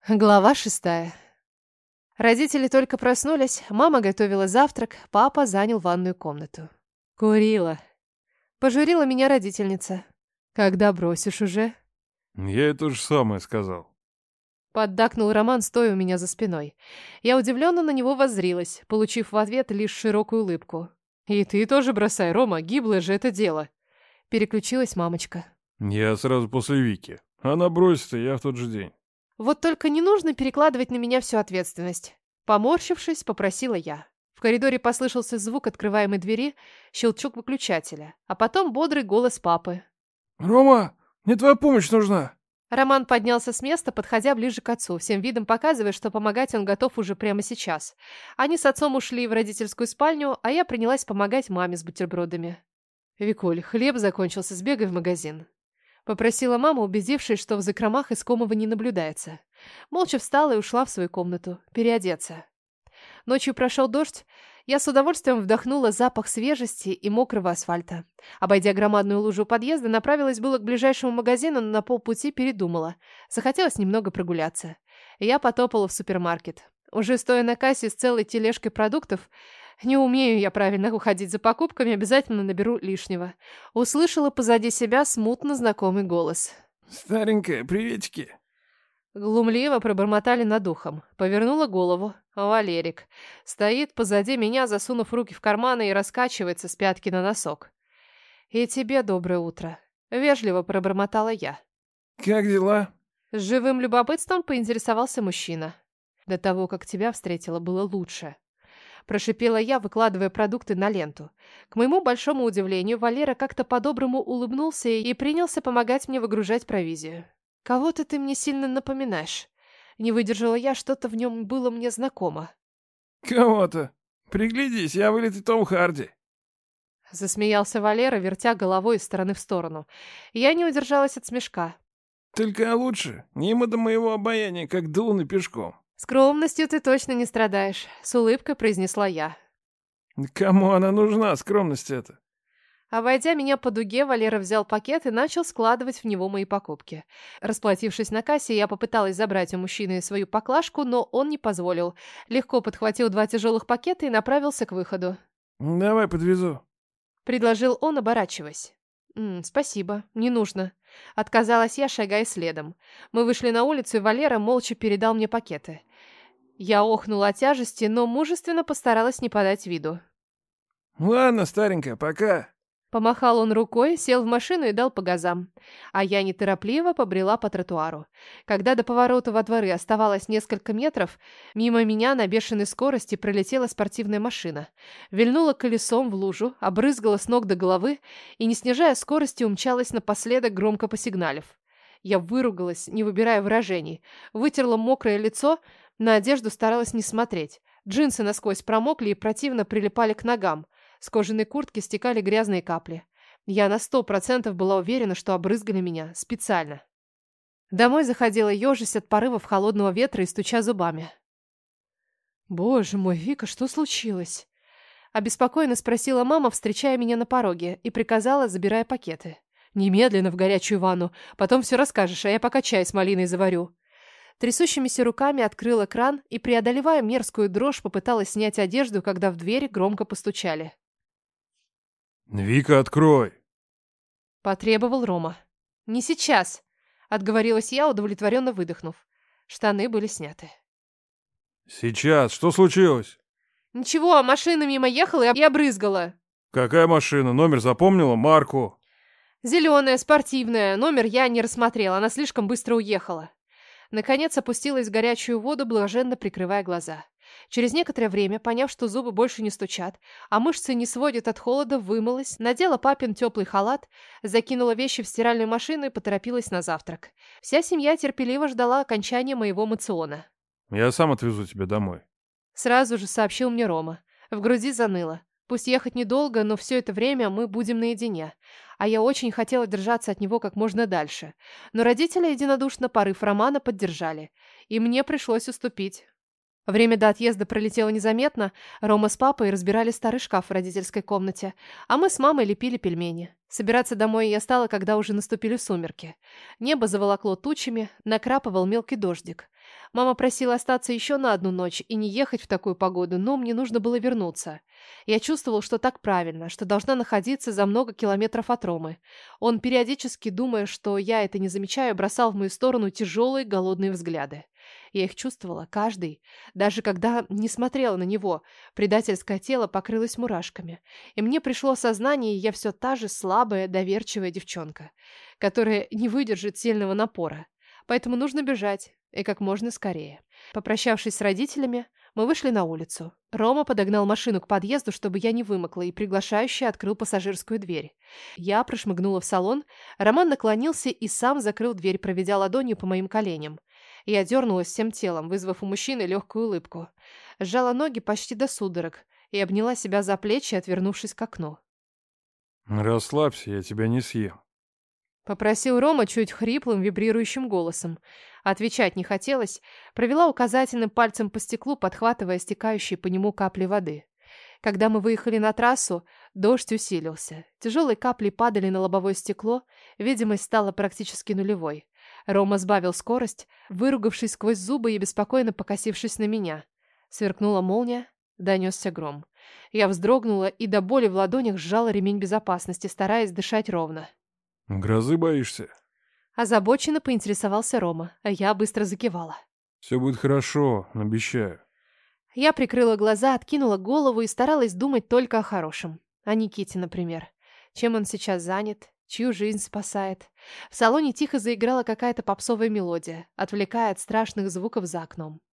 Глава 6. Родители только проснулись, мама готовила завтрак, папа занял ванную комнату. Курила. Пожурила меня родительница. Когда бросишь уже? Я и то же самое сказал. Поддакнул Роман, стоя у меня за спиной. Я удивленно на него воззрилась, получив в ответ лишь широкую улыбку. И ты тоже бросай, Рома, гиблое же это дело. Переключилась мамочка. Я сразу после Вики. Она бросит, и я в тот же день. Вот только не нужно перекладывать на меня всю ответственность. Поморщившись, попросила я. В коридоре послышался звук открываемой двери, щелчок выключателя, а потом бодрый голос папы. «Рома, мне твоя помощь нужна!» Роман поднялся с места, подходя ближе к отцу, всем видом показывая, что помогать он готов уже прямо сейчас. Они с отцом ушли в родительскую спальню, а я принялась помогать маме с бутербродами. «Викуль, хлеб закончился, сбегай в магазин». Попросила мама, убедившись, что в закромах искомого не наблюдается. Молча встала и ушла в свою комнату, переодеться. Ночью прошел дождь, я с удовольствием вдохнула запах свежести и мокрого асфальта. Обойдя громадную лужу у подъезда, направилась было к ближайшему магазину, но на полпути передумала. Захотелось немного прогуляться. Я потопала в супермаркет. Уже стоя на кассе с целой тележкой продуктов, не умею я правильно уходить за покупками, обязательно наберу лишнего. Услышала позади себя смутно знакомый голос. «Старенькая, приветики!» Глумливо пробормотали над ухом. Повернула голову. Валерик. Стоит позади меня, засунув руки в карманы и раскачивается с пятки на носок. «И тебе доброе утро», — вежливо пробормотала я. «Как дела?» С живым любопытством поинтересовался мужчина. «До того, как тебя встретила, было лучше». Прошипела я, выкладывая продукты на ленту. К моему большому удивлению, Валера как-то по-доброму улыбнулся и принялся помогать мне выгружать провизию. «Кого-то ты мне сильно напоминаешь». Не выдержала я, что-то в нем было мне знакомо. «Кого-то. Приглядись, я вылитый Том Харди». Засмеялся Валера, вертя головой из стороны в сторону. Я не удержалась от смешка. «Только лучше. Мимо до моего обаяния, как до луны пешком». «Скромностью ты точно не страдаешь», — с улыбкой произнесла я. «Кому она нужна, скромность эта?» Обойдя меня по дуге, Валера взял пакет и начал складывать в него мои покупки. Расплатившись на кассе, я попыталась забрать у мужчины свою поклажку, но он не позволил. Легко подхватил 2 тяжелых пакета и направился к выходу. «Давай подвезу». Предложил он, оборачиваясь. «Спасибо, не нужно». Отказалась я, шагая следом. Мы вышли на улицу, и Валера молча передал мне пакеты. Я охнула от тяжести, но мужественно постаралась не подать виду. «Ладно, старенькая, пока». Помахал он рукой, сел в машину и дал по газам. А я неторопливо побрела по тротуару. Когда до поворота во дворы оставалось несколько метров, мимо меня на бешеной скорости пролетела спортивная машина. Вильнула колесом в лужу, обрызгала с ног до головы и, не снижая скорости, умчалась напоследок, громко посигналив. Я выругалась, не выбирая выражений. Вытерла мокрое лицо, на одежду старалась не смотреть. Джинсы насквозь промокли и противно прилипали к ногам. С кожаной куртки стекали грязные капли. Я на 100% была уверена, что обрызгали меня специально. Домой заходила ежась от порывов холодного ветра и стуча зубами. «Боже мой, Вика, что случилось?» Обеспокоенно спросила мама, встречая меня на пороге, и приказала, забирая пакеты. «Немедленно в горячую ванну, потом все расскажешь, а я пока чай с малиной заварю». Трясущимися руками открыла кран и, преодолевая мерзкую дрожь, попыталась снять одежду, когда в дверь громко постучали. «Вика, открой!» Потребовал Рома. «Не сейчас», — отговорилась я, удовлетворенно выдохнув. Штаны были сняты. «Сейчас, что случилось?» «Ничего, машина мимо ехала и обрызгала». «Какая машина? Номер запомнила? Марку?» «Зеленая, спортивная. Номер я не рассмотрела, она слишком быстро уехала». Наконец опустилась в горячую воду, блаженно прикрывая глаза. Через некоторое время, поняв, что зубы больше не стучат, а мышцы не сводят от холода, вымылась, надела папин теплый халат, закинула вещи в стиральную машину и поторопилась на завтрак. Вся семья терпеливо ждала окончания моего мациона. «Я сам отвезу тебя домой». Сразу же сообщил мне Рома. В груди заныло. Пусть ехать недолго, но все это время мы будем наедине. А я очень хотела держаться от него как можно дальше. Но родители единодушно порыв Романа поддержали. И мне пришлось уступить. Время до отъезда пролетело незаметно. Рома с папой разбирали старый шкаф в родительской комнате, а мы с мамой лепили пельмени. Собираться домой я стала, когда уже наступили сумерки. Небо заволокло тучами, накрапывал мелкий дождик. Мама просила остаться еще на одну ночь и не ехать в такую погоду, но мне нужно было вернуться. Я чувствовала, что так правильно, что должна находиться за много километров от Ромы. Он, периодически думая, что я это не замечаю, бросал в мою сторону тяжелые голодные взгляды. Я их чувствовала, каждый, даже когда не смотрела на него. Предательское тело покрылось мурашками. И мне пришло сознание, и я все та же слабая, доверчивая девчонка, которая не выдержит сильного напора. Поэтому нужно бежать, и как можно скорее. Попрощавшись с родителями, мы вышли на улицу. Рома подогнал машину к подъезду, чтобы я не вымокла, и приглашающий открыл пассажирскую дверь. Я прошмыгнула в салон, Роман наклонился и сам закрыл дверь, проведя ладонью по моим коленям. Я дернулась всем телом, вызвав у мужчины легкую улыбку. Сжала ноги почти до судорог и обняла себя за плечи, отвернувшись к окну. Расслабься, я тебя не съем. Попросил Рома чуть хриплым, вибрирующим голосом. Отвечать не хотелось, провела указательным пальцем по стеклу, подхватывая стекающие по нему капли воды. Когда мы выехали на трассу, дождь усилился. Тяжелые капли падали на лобовое стекло, видимость стала практически нулевой. Рома сбавил скорость, выругавшись сквозь зубы и беспокойно покосившись на меня. Сверкнула молния, донесся гром. Я вздрогнула и до боли в ладонях сжала ремень безопасности, стараясь дышать ровно. Грозы боишься? Озабоченно поинтересовался Рома, а я быстро закивала. Все будет хорошо, обещаю. Я прикрыла глаза, откинула голову и старалась думать только о хорошем. О Никите, например. Чем он сейчас занят, чью жизнь спасает. В салоне тихо заиграла какая-то попсовая мелодия, отвлекая от страшных звуков за окном.